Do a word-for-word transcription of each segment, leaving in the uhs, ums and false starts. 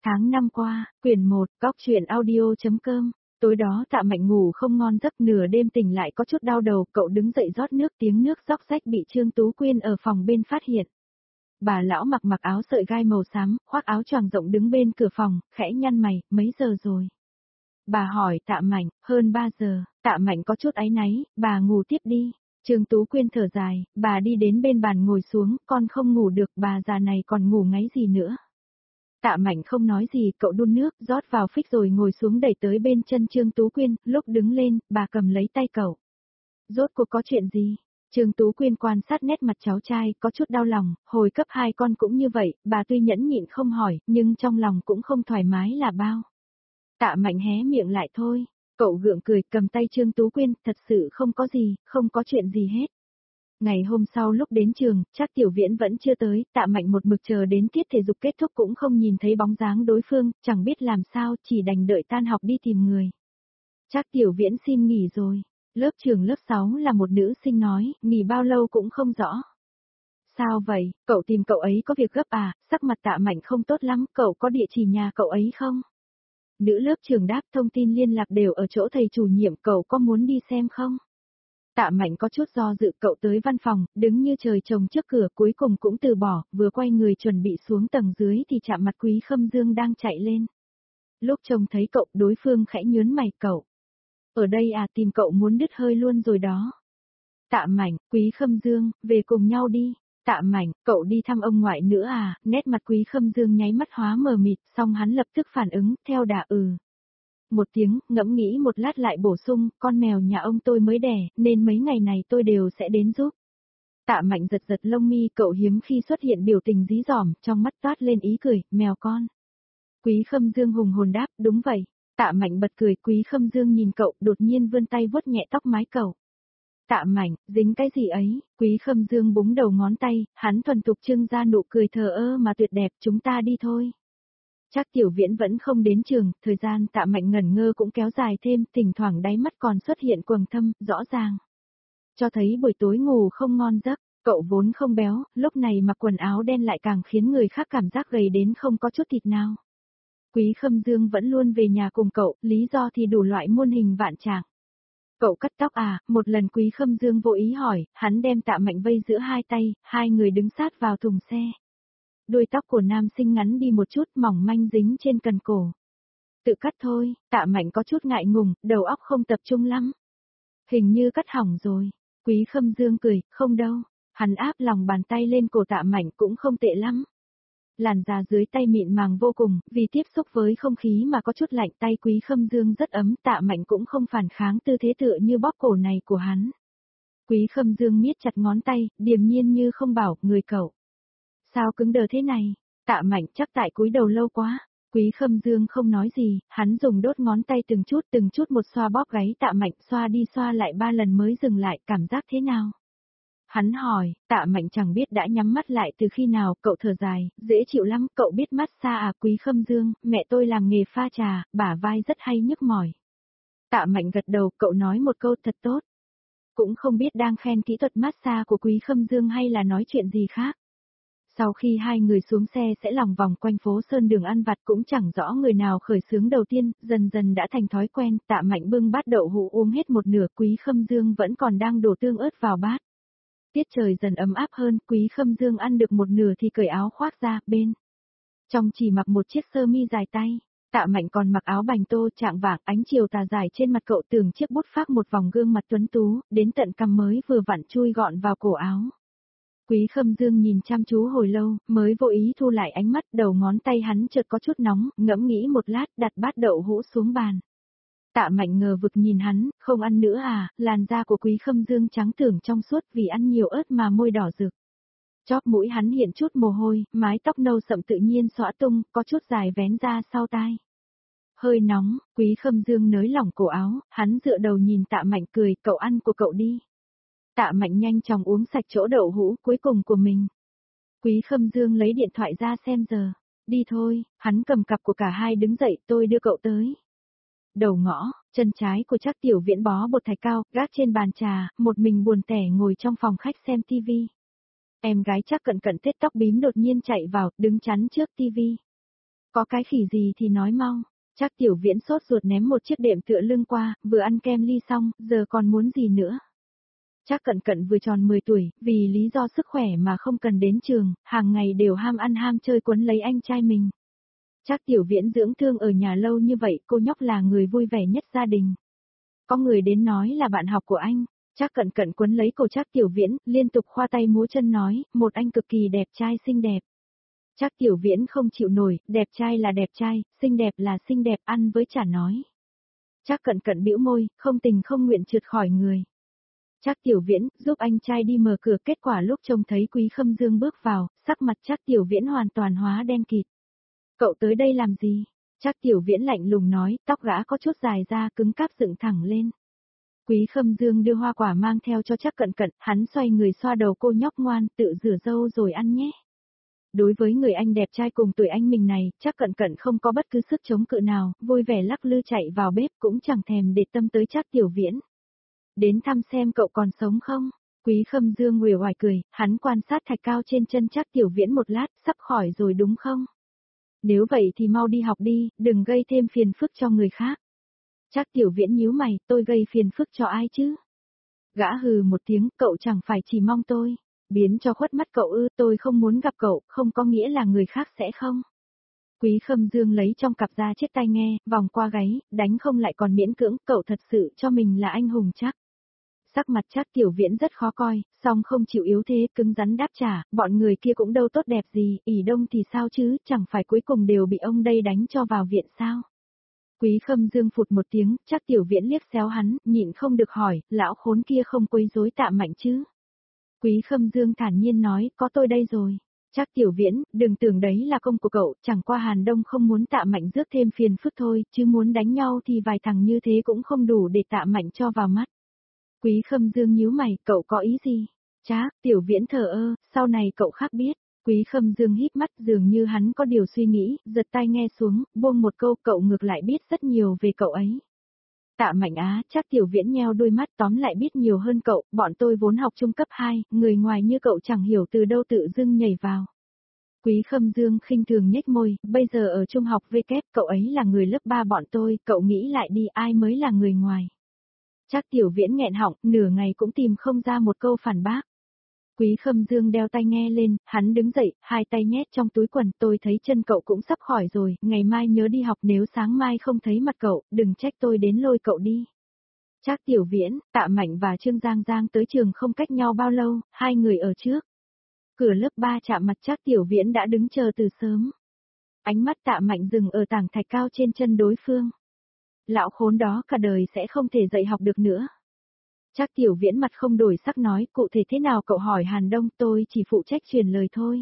Tháng năm qua, quyển một, góc truyện audio.com. Tối đó Tạ Mạnh ngủ không ngon giấc, nửa đêm tỉnh lại có chút đau đầu, cậu đứng dậy rót nước, tiếng nước róc rách bị Trương Tú Quyên ở phòng bên phát hiện. Bà lão mặc mặc áo sợi gai màu xám, khoác áo choàng rộng đứng bên cửa phòng, khẽ nhăn mày, mấy giờ rồi? Bà hỏi Tạ Mạnh, hơn ba giờ, Tạ Mạnh có chút áy náy, bà ngủ tiếp đi. Trương Tú Quyên thở dài, bà đi đến bên bàn ngồi xuống, con không ngủ được, bà già này còn ngủ ngáy gì nữa. Tạ Mạnh không nói gì, cậu đun nước, rót vào phích rồi ngồi xuống đẩy tới bên chân Trương Tú Quyên, lúc đứng lên, bà cầm lấy tay cậu. Rốt cuộc có chuyện gì? Trương Tú Quyên quan sát nét mặt cháu trai, có chút đau lòng, hồi cấp hai con cũng như vậy, bà tuy nhẫn nhịn không hỏi, nhưng trong lòng cũng không thoải mái là bao. Tạ Mạnh hé miệng lại thôi, cậu gượng cười, cầm tay Trương Tú Quyên, thật sự không có gì, không có chuyện gì hết. Ngày hôm sau lúc đến trường, chắc Tiểu Viễn vẫn chưa tới, Tạ Mạnh một mực chờ đến tiết thể dục kết thúc cũng không nhìn thấy bóng dáng đối phương, chẳng biết làm sao, chỉ đành đợi tan học đi tìm người. Chắc Tiểu Viễn xin nghỉ rồi. Lớp trường lớp sáu là một nữ sinh nói, nghỉ bao lâu cũng không rõ. Sao vậy, cậu tìm cậu ấy có việc gấp à, sắc mặt Tạ Mạnh không tốt lắm, cậu có địa chỉ nhà cậu ấy không? Nữ lớp trường đáp, thông tin liên lạc đều ở chỗ thầy chủ nhiệm, cậu có muốn đi xem không? Tạ Mạnh có chút do dự, cậu tới văn phòng, đứng như trời trồng trước cửa, cuối cùng cũng từ bỏ, vừa quay người chuẩn bị xuống tầng dưới thì chạm mặt Quý Khâm Dương đang chạy lên. Lúc trông thấy cậu, đối phương khẽ nhớn mày, cậu. Ở đây à, tìm cậu muốn đứt hơi luôn rồi đó. Tạ Mạnh, Quý Khâm Dương, về cùng nhau đi. Tạ Mạnh, cậu đi thăm ông ngoại nữa à, nét mặt Quý Khâm Dương nháy mắt hóa mờ mịt, xong hắn lập tức phản ứng, theo đà ừ. Một tiếng, ngẫm nghĩ một lát lại bổ sung, con mèo nhà ông tôi mới đẻ, nên mấy ngày này tôi đều sẽ đến giúp. Tạ Mạnh giật giật lông mi, cậu hiếm khi xuất hiện biểu tình dí dỏm, trong mắt toát lên ý cười, mèo con. Quý Khâm Dương hùng hồn đáp, đúng vậy. Tạ Mạnh bật cười, Quý Khâm Dương nhìn cậu, đột nhiên vươn tay vuốt nhẹ tóc mái cậu. Tạ Mạnh, dính cái gì ấy? Quý Khâm Dương búng đầu ngón tay, hắn thuần thục trưng ra nụ cười thờ ơ mà tuyệt đẹp, chúng ta đi thôi. Chắc Tiểu Viễn vẫn không đến trường, thời gian Tạ Mạnh ngẩn ngơ cũng kéo dài thêm, thỉnh thoảng đáy mắt còn xuất hiện quầng thâm, rõ ràng. Cho thấy buổi tối ngủ không ngon giấc, cậu vốn không béo, lúc này mặc quần áo đen lại càng khiến người khác cảm giác gầy đến không có chút thịt nào. Quý Khâm Dương vẫn luôn về nhà cùng cậu, lý do thì đủ loại muôn hình vạn trạng. Cậu cắt tóc à, một lần Quý Khâm Dương vô ý hỏi, hắn đem Tạ Mạnh vây giữa hai tay, hai người đứng sát vào thùng xe. Đuôi tóc của nam sinh ngắn đi một chút, mỏng manh dính trên cần cổ. Tự cắt thôi, Tạ Mạnh có chút ngại ngùng, đầu óc không tập trung lắm. Hình như cắt hỏng rồi. Quý Khâm Dương cười, không đâu. Hắn áp lòng bàn tay lên cổ Tạ Mạnh cũng không tệ lắm. Làn da dưới tay mịn màng vô cùng, vì tiếp xúc với không khí mà có chút lạnh, tay Quý Khâm Dương rất ấm, Tạ Mạnh cũng không phản kháng tư thế tựa như bóp cổ này của hắn. Quý Khâm Dương miết chặt ngón tay, điềm nhiên như không bảo, người cậu. Sao cứng đờ thế này? Tạ Mạnh chắc tại cúi đầu lâu quá. Quý Khâm Dương không nói gì, hắn dùng đốt ngón tay từng chút từng chút một xoa bóp gáy Tạ Mạnh, xoa đi xoa lại ba lần mới dừng lại, cảm giác thế nào? Hắn hỏi, Tạ Mạnh chẳng biết đã nhắm mắt lại từ khi nào, cậu thở dài, dễ chịu lắm, cậu biết massage à? Quý Khâm Dương, mẹ tôi làm nghề pha trà, bả vai rất hay nhức mỏi. Tạ Mạnh gật đầu, cậu nói một câu thật tốt. Cũng không biết đang khen kỹ thuật massage của Quý Khâm Dương hay là nói chuyện gì khác. Sau khi hai người xuống xe sẽ lòng vòng quanh phố Sơn đường ăn vặt, cũng chẳng rõ người nào khởi xướng đầu tiên, dần dần đã thành thói quen. Tạ Mạnh bưng bát đậu hũ uống hết một nửa, Quý Khâm Dương vẫn còn đang đổ tương ớt vào bát. Tiết trời dần ấm áp hơn, Quý Khâm Dương ăn được một nửa thì cởi áo khoác ra, bên trong chỉ mặc một chiếc sơ mi dài tay. Tạ Mạnh còn mặc áo bành tô trạng vạng, ánh chiều tà dài trên mặt cậu, tưởng chiếc bút phác một vòng gương mặt tuấn tú, đến tận cằm mới vừa vặn chui gọn vào cổ áo. Quý Khâm Dương nhìn chăm chú hồi lâu, mới vô ý thu lại ánh mắt, đầu ngón tay hắn chợt có chút nóng, ngẫm nghĩ một lát, đặt bát đậu hũ xuống bàn. Tạ Mạnh ngờ vực nhìn hắn, không ăn nữa à? Làn da của Quý Khâm Dương trắng tưởng trong suốt vì ăn nhiều ớt mà môi đỏ rực. Chóp mũi hắn hiện chút mồ hôi, mái tóc nâu sậm tự nhiên xõa tung, có chút dài vén ra sau tai. Hơi nóng, Quý Khâm Dương nới lỏng cổ áo, hắn dựa đầu nhìn Tạ Mạnh cười, cậu ăn của cậu đi. Tạ Mạnh nhanh chóng uống sạch chỗ đậu hũ cuối cùng của mình. Quý Khâm Dương lấy điện thoại ra xem giờ. Đi thôi, hắn cầm cặp của cả hai đứng dậy, tôi đưa cậu tới. Đầu ngõ, chân trái của Trác Tiểu Viễn bó bột thạch cao, gác trên bàn trà, một mình buồn tẻ ngồi trong phòng khách xem tivi. Em gái Trác Cận Cận tết tóc bím đột nhiên chạy vào, đứng chắn trước tivi. Có cái khỉ gì thì nói mau. Trác Tiểu Viễn sốt ruột ném một chiếc đệm tựa lưng qua, vừa ăn kem ly xong, giờ còn muốn gì nữa. Trác Cận Cận vừa tròn mười tuổi, vì lý do sức khỏe mà không cần đến trường, hàng ngày đều ham ăn ham chơi quấn lấy anh trai mình. Trác Tiểu Viễn dưỡng thương ở nhà lâu như vậy, cô nhóc là người vui vẻ nhất gia đình. Có người đến nói là bạn học của anh. Trác Cận Cận quấn lấy cổ Trác Tiểu Viễn, liên tục khoa tay múa chân nói, một anh cực kỳ đẹp trai xinh đẹp. Trác Tiểu Viễn không chịu nổi, đẹp trai là đẹp trai, xinh đẹp là xinh đẹp, ăn với chả nói. Trác Cận Cận bĩu môi, không tình không nguyện trượt khỏi người. Trác Tiểu Viễn giúp anh trai đi mở cửa, kết quả lúc trông thấy Quý Khâm Dương bước vào, sắc mặt Trác Tiểu Viễn hoàn toàn hóa đen kịt. Cậu tới đây làm gì? Trác Tiểu Viễn lạnh lùng nói, tóc gã có chút dài ra cứng cáp dựng thẳng lên. Quý Khâm Dương đưa hoa quả mang theo cho Trác Cận Cận, hắn xoay người xoa đầu cô nhóc ngoan, tự rửa râu rồi ăn nhé. Đối với người anh đẹp trai cùng tuổi anh mình này, Trác Cận Cận không có bất cứ sức chống cự nào, vui vẻ lắc lư chạy vào bếp cũng chẳng thèm để tâm tới Trác Tiểu Viễn. Đến thăm xem cậu còn sống không? Quý Khâm Dương uể oải cười, hắn quan sát thạch cao trên chân Trác Tiểu Viễn một lát, sắp khỏi rồi đúng không? Nếu vậy thì mau đi học đi, đừng gây thêm phiền phức cho người khác. Trác Tiểu Viễn nhíu mày, tôi gây phiền phức cho ai chứ? Gã hừ một tiếng, cậu chẳng phải chỉ mong tôi biến cho khuất mắt cậu ư, tôi không muốn gặp cậu, không có nghĩa là người khác sẽ không. Quý Khâm Dương lấy trong cặp ra chiếc tai nghe, vòng qua gáy, đánh không lại còn miễn cưỡng, cậu thật sự cho mình là anh hùng chắc. Sắc mặt Trác Tiểu Viễn rất khó coi, song không chịu yếu thế, cứng rắn đáp trả, bọn người kia cũng đâu tốt đẹp gì, ỷ đông thì sao chứ, chẳng phải cuối cùng đều bị ông đây đánh cho vào viện sao. Quý Khâm Dương phụt một tiếng, Trác Tiểu Viễn liếc xéo hắn, nhịn không được hỏi, lão khốn kia không quấy rối Tạ Mạnh chứ. Quý Khâm Dương thản nhiên nói, có tôi đây rồi. Trác Tiểu Viễn, đừng tưởng đấy là công của cậu, chẳng qua Hàn Đông không muốn Tạ Mạnh rước thêm phiền phức thôi, chứ muốn đánh nhau thì vài thằng như thế cũng không đủ để Tạ Mạnh cho vào mắt. Quý Khâm Dương nhíu mày, cậu có ý gì? Trác Tiểu Viễn thờ ơ, sau này cậu khác biết. Quý Khâm Dương híp mắt, dường như hắn có điều suy nghĩ, giật tai nghe xuống, buông một câu, cậu ngược lại biết rất nhiều về cậu ấy. Tạ Mạnh á, Trác Tiểu Viễn nheo đôi mắt, tóm lại biết nhiều hơn cậu, bọn tôi vốn học trung cấp hai, người ngoài như cậu chẳng hiểu từ đâu tự dưng nhảy vào. Quý Khâm Dương khinh thường nhếch môi, bây giờ ở trung học V kép, cậu ấy là người lớp ba bọn tôi, cậu nghĩ lại đi, ai mới là người ngoài. Trác Tiểu Viễn nghẹn họng, nửa ngày cũng tìm không ra một câu phản bác. Quý Khâm Dương đeo tai nghe lên, hắn đứng dậy, hai tay nhét trong túi quần, tôi thấy chân cậu cũng sắp khỏi rồi, ngày mai nhớ đi học, nếu sáng mai không thấy mặt cậu, đừng trách tôi đến lôi cậu đi. Trác Tiểu Viễn, Tạ Mạnh và Trương Giang Giang tới trường không cách nhau bao lâu, hai người ở trước. Cửa lớp ba chạm mặt Trác Tiểu Viễn đã đứng chờ từ sớm. Ánh mắt Tạ Mạnh dừng ở tảng thạch cao trên chân đối phương. Lão khốn đó cả đời sẽ không thể dạy học được nữa. Trác Tiểu Viễn mặt không đổi sắc nói, cụ thể thế nào cậu hỏi Hàn Đông, tôi chỉ phụ trách truyền lời thôi.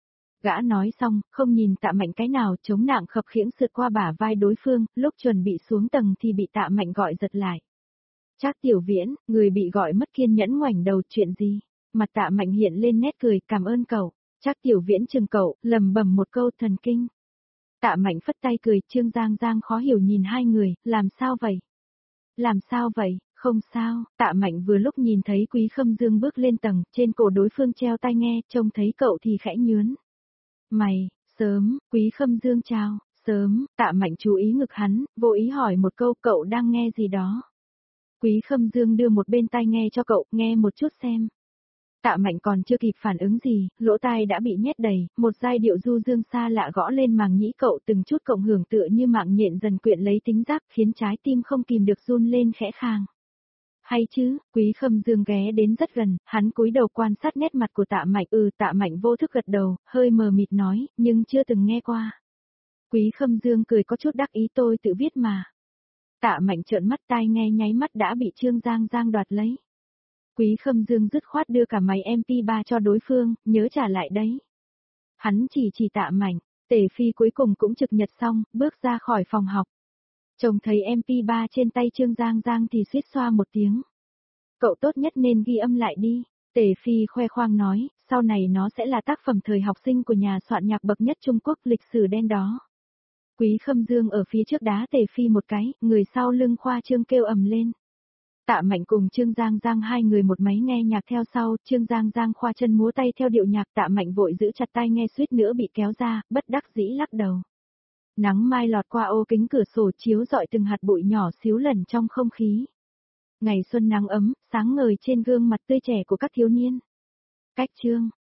Gã nói xong, không nhìn Tạ Mạnh cái nào, chống nạng khập khiễng sượt qua bả vai đối phương, lúc chuẩn bị xuống tầng thì bị Tạ Mạnh gọi giật lại. Trác Tiểu Viễn, người bị gọi mất kiên nhẫn ngoảnh đầu, chuyện gì? Mặt Tạ Mạnh hiện lên nét cười, cảm ơn cậu. Trác Tiểu Viễn chừng cậu, lầm bầm một câu, thần kinh. Tạ Mạnh phất tay cười, Trương Giang Giang khó hiểu nhìn hai người, làm sao vậy? Làm sao vậy? Không sao, Tạ Mạnh vừa lúc nhìn thấy Quý Khâm Dương bước lên tầng, trên cổ đối phương treo tai nghe, trông thấy cậu thì khẽ nhướn. Mày, sớm, Quý Khâm Dương chào, sớm, Tạ Mạnh chú ý ngực hắn, vô ý hỏi một câu, cậu đang nghe gì đó. Quý Khâm Dương đưa một bên tai nghe cho cậu, nghe một chút xem. Tạ Mạnh còn chưa kịp phản ứng gì, lỗ tai đã bị nhét đầy, một giai điệu du dương xa lạ gõ lên màng nhĩ cậu, từng chút cộng hưởng tựa như mạng nhện dần quyện lấy tính giác, khiến trái tim không kìm được run lên khẽ khàng. Hay chứ, Quý Khâm Dương ghé đến rất gần, hắn cúi đầu quan sát nét mặt của Tạ Mạnh, ừ Tạ Mạnh vô thức gật đầu, hơi mờ mịt nói, nhưng chưa từng nghe qua. Quý Khâm Dương cười có chút đắc ý, tôi tự viết mà. Tạ Mạnh trợn mắt, tai nghe nháy mắt đã bị Trương Giang Giang đoạt lấy. Quý Khâm Dương dứt khoát đưa cả máy em pê ba cho đối phương, nhớ trả lại đấy. Hắn chỉ chỉ Tạ Mạnh, Tề Phi cuối cùng cũng trực nhật xong, bước ra khỏi phòng học. Trông thấy em pê ba trên tay Trương Giang Giang thì suýt xoa một tiếng. Cậu tốt nhất nên ghi âm lại đi, Tề Phi khoe khoang nói, sau này nó sẽ là tác phẩm thời học sinh của nhà soạn nhạc bậc nhất Trung Quốc, lịch sử đen đó. Quý Khâm Dương ở phía trước đá Tề Phi một cái, người sau lưng khoa trương kêu ầm lên. Tạ Mạnh cùng Trương Giang Giang hai người một máy nghe nhạc theo sau, Trương Giang Giang khoa chân múa tay theo điệu nhạc, Tạ Mạnh vội giữ chặt tai nghe suýt nữa bị kéo ra, bất đắc dĩ lắc đầu. Nắng mai lọt qua ô kính cửa sổ chiếu rọi từng hạt bụi nhỏ xíu lần trong không khí. Ngày xuân nắng ấm, sáng ngời trên gương mặt tươi trẻ của các thiếu niên. Cách chương